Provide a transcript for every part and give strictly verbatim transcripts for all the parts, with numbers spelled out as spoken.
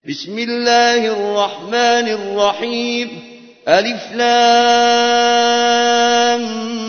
بسم الله الرحمن الرحيم ألف لام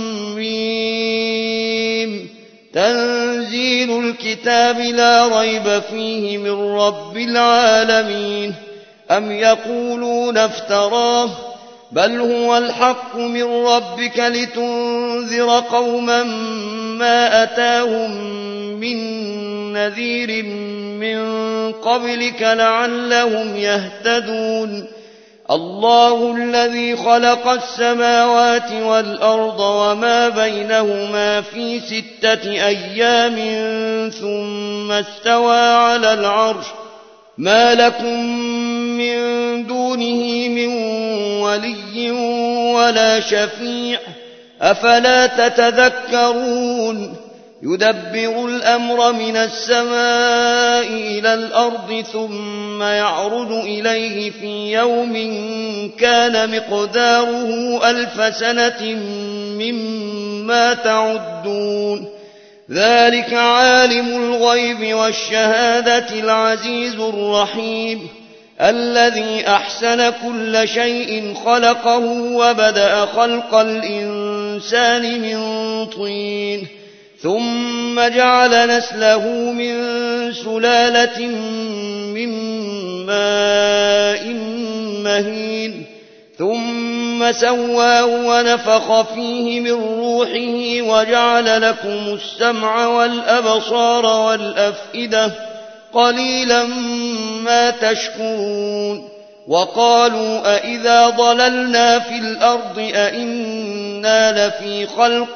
ميم تنزيل الكتاب لا ريب فيه من رب العالمين أم يقولون افتراه بل هو الحق من ربك لتنذر قوما ما أتاهم من نذير من قبلك لعلهم يهتدون الله الذي خلق السماوات والأرض وما بينهما في ستة أيام ثم استوى على العرش ما لكم من دونه من ولي ولا شفيع أفلا تتذكرون يدبر الأمر من السماء إلى الأرض ثم يعرج إليه في يوم كان مقداره ألف سنة مما تعدون ذلك عالم الغيب والشهادة العزيز الرحيم الذي أحسن كل شيء خلقه وبدأ خلق الإنسان من طين ثم جعل نسله من سلالة من ماء مهين ثم سواه ونفخ فيه من روحه وجعل لكم السمع والأبصار والأفئدة قليلا ما تشكرون وقالوا أئذا ضللنا في الأرض أئنا لفي خلق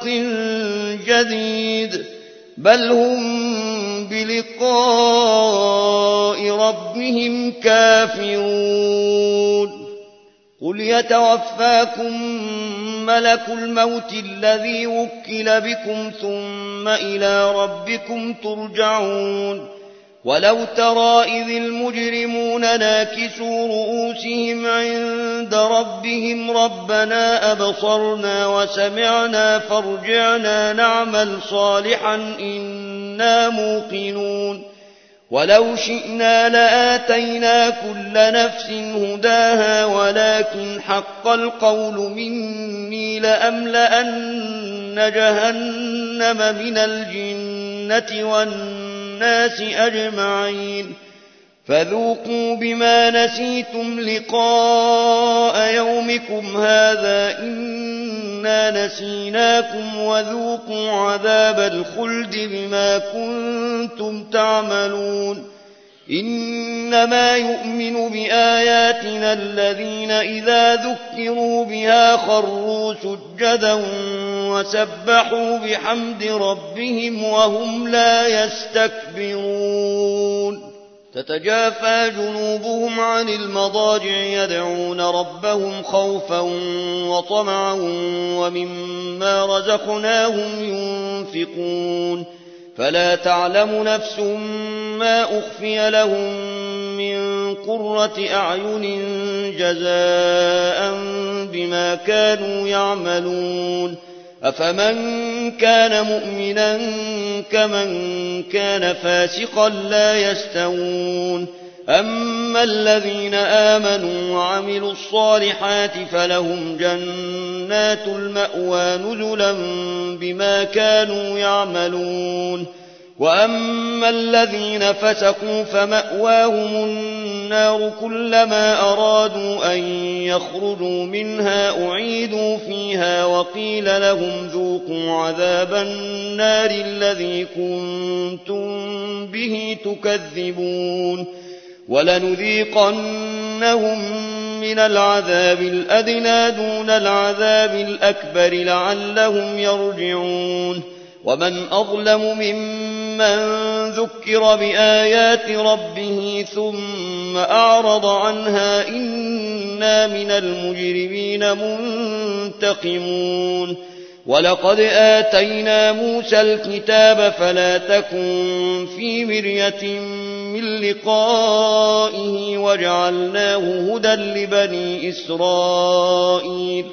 جديد بل هم بلقاء ربهم كافرون قل يتوفاكم ملك الموت الذي وكل بكم ثم إلى ربكم ترجعون ولو ترى إذ المجرمون ناكسوا رؤوسهم عند ربهم ربنا أبصرنا وسمعنا فارجعنا نعمل صالحا إنا موقنون ولو شئنا لآتينا كل نفس هداها ولكن حق القول مني لأملأن جهنم من الجنة والناس الناس أجمعين فذوقوا بما نسيتم لقاء يومكم هذا إنا نسيناكم وذوقوا عذاب الخلد بما كنتم تعملون إنما يؤمن بآياتنا الذين إذا ذكروا بها خروا سجدا وسبحوا بحمد ربهم وهم لا يستكبرون تتجافى جنوبهم عن المضاجع يدعون ربهم خوفا وطمعا ومما رزقناهم ينفقون فلا تعلم نفس ما أخفي لهم من قرة أعين جزاء بما كانوا يعملون أفمن كان مؤمنا كمن كان فاسقا لا يستوون أما الذين آمنوا وعملوا الصالحات فلهم جنات المأوى نزلا بما كانوا يعملون وأما الذين فسقوا فمأواهم النار كلما أرادوا أن يخرجوا منها أعيدوا فيها وقيل لهم ذوقوا عذاب النار الذي كنتم به تكذبون ولنذيقنهم من العذاب الأدنى دون العذاب الأكبر لعلهم يرجعون ومن أظلم ممن ذكر بآيات ربه ثم أعرض عنها إنا من المجرمين منتقمون ولقد آتينا موسى الكتاب فلا تكن في مرية من لقائه وجعلناه هدى لبني إسرائيل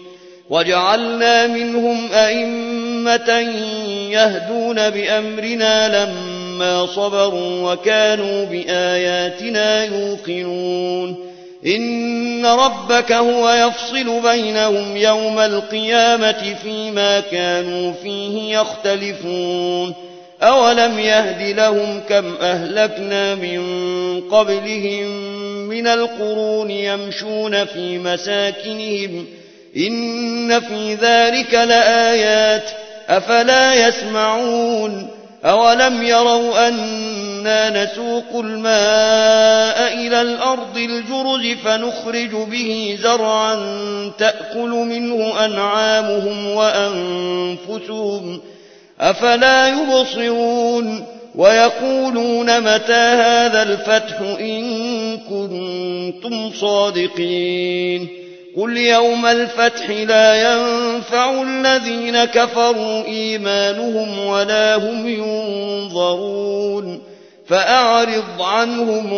وجعلنا منهم أئمة يهدون بأمرنا لما لما صبروا وكانوا بآياتنا يوقنون إن ربك هو يفصل بينهم يوم القيامة فيما كانوا فيه يختلفون أولم يهد لهم كم أهلكنا من قبلهم من القرون يمشون في مساكنهم إن في ذلك لآيات أفلا يسمعون أولم يروا أنا نسوق الماء إلى الأرض الجرز فنخرج به زرعا تأكل منه أنعامهم وأنفسهم أفلا يبصرون ويقولون متى هذا الفتح إن كنتم صادقين قل يوم الفتح لا ينفع الذين كفروا إيمانهم ولا هم ينظرون فأعرض عنهم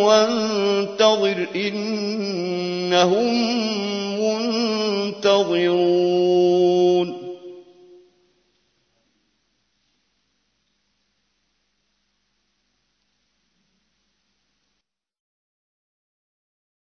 وانتظر إنهم منتظرون.